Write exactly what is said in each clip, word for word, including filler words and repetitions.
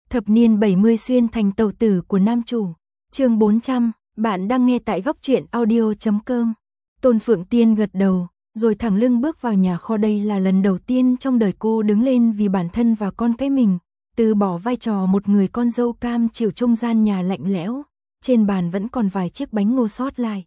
Thập niên bảy mươi xuyên thành tàu tử của nam chủ. Chương bốn trăm, bạn đang nghe tại góc truyện audio chấm com. Tôn Phượng Tiên gật đầu, rồi thẳng lưng bước vào nhà kho. Đây là lần đầu tiên trong đời cô đứng lên vì bản thân và con cái mình, từ bỏ vai trò một người con dâu cam chịu trong gian nhà lạnh lẽo. Trên bàn vẫn còn vài chiếc bánh ngô sót lại.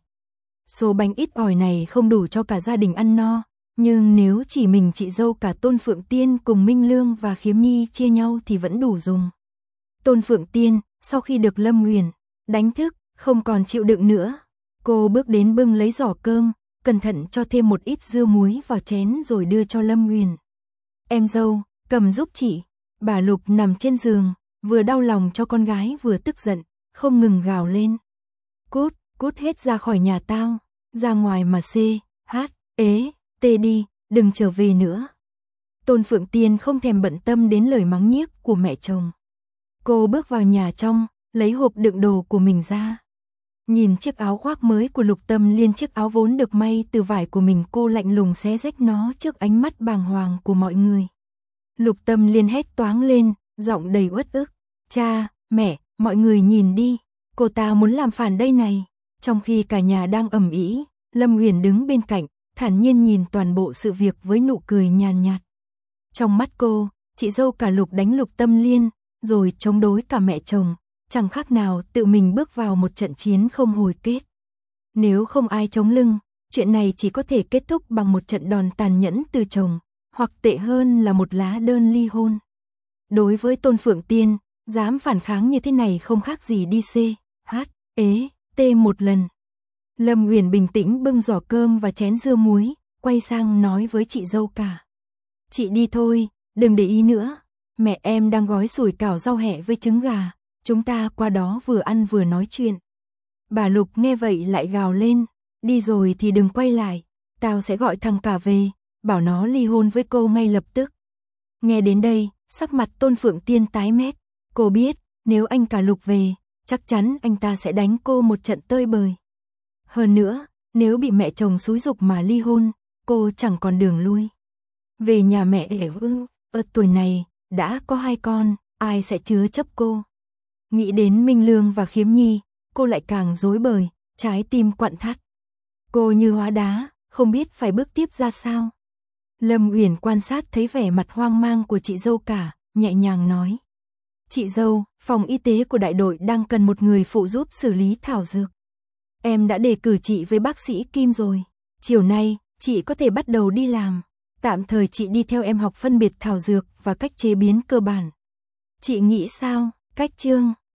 Số bánh ít ỏi này không đủ cho cả gia đình ăn no, nhưng nếu chỉ mình chị dâu cả Tôn Phượng Tiên cùng Minh Lương và Khiếm Nhi chia nhau thì vẫn đủ dùng. Tôn Phượng Tiên, sau khi được Lâm Nguyền đánh thức, không còn chịu đựng nữa. Cô bước đến bưng lấy giỏ cơm, cẩn thận cho thêm một ít dưa muối vào chén rồi đưa cho Lâm Nguyền. Em dâu, cầm giúp chị. Bà Lục nằm trên giường, vừa đau lòng cho con gái vừa tức giận, không ngừng gào lên. Cút, cút hết ra khỏi nhà tao, ra ngoài mà xê, hát, ế, tê đi, đừng trở về nữa. Tôn Phượng Tiên không thèm bận tâm đến lời mắng nhiếc của mẹ chồng. Cô bước vào nhà trong, lấy hộp đựng đồ của mình ra. Nhìn chiếc áo khoác mới của Lục Tâm Liên, chiếc áo vốn được may từ vải của mình, cô lạnh lùng xé rách nó trước ánh mắt bàng hoàng của mọi người. Lục Tâm Liên hét toáng lên, giọng đầy uất ức. Cha, mẹ, mọi người nhìn đi, cô ta muốn làm phản đây này. Trong khi cả nhà đang ầm ĩ, Lâm Nguyền đứng bên cạnh, thản nhiên nhìn toàn bộ sự việc với nụ cười nhàn nhạt. Trong mắt cô, chị dâu cả Lục đánh Lục Tâm Liên, rồi chống đối cả mẹ chồng, chẳng khác nào tự mình bước vào một trận chiến không hồi kết. Nếu không ai chống lưng, chuyện này chỉ có thể kết thúc bằng một trận đòn tàn nhẫn từ chồng, hoặc tệ hơn là một lá đơn ly hôn. Đối với Tôn Phượng Tiên, dám phản kháng như thế này không khác gì đi xê, hát, ế, tê một lần. Lâm Nguyền bình tĩnh bưng giỏ cơm và chén dưa muối, quay sang nói với chị dâu cả. Chị đi thôi, đừng để ý nữa. Mẹ em đang gói sủi cảo rau hẹ với trứng gà, chúng ta qua đó vừa ăn vừa nói chuyện. Bà Lục nghe vậy lại gào lên, đi rồi thì đừng quay lại, tao sẽ gọi thằng cả về, bảo nó ly hôn với cô ngay lập tức. Nghe đến đây, sắc mặt Tôn Phượng Tiên tái mét, cô biết, nếu anh cả Lục về, chắc chắn anh ta sẽ đánh cô một trận tơi bời. Hơn nữa, nếu bị mẹ chồng xúi giục mà ly hôn, cô chẳng còn đường lui. Về nhà mẹ đẻ ư, ở tuổi này, đã có hai con, ai sẽ chứa chấp cô. Nghĩ đến Minh Lương và Khiếm Nhi, cô lại càng rối bời, trái tim quặn thắt. Cô như hóa đá, không biết phải bước tiếp ra sao. Lâm Uyển quan sát thấy vẻ mặt hoang mang của chị dâu cả, nhẹ nhàng nói. Chị dâu, phòng y tế của đại đội đang cần một người phụ giúp xử lý thảo dược. Em đã đề cử chị với bác sĩ Kim rồi. Chiều nay, chị có thể bắt đầu đi làm. Tạm thời chị đi theo em học phân biệt thảo dược và cách chế biến cơ bản. Chị nghĩ sao, cách chương?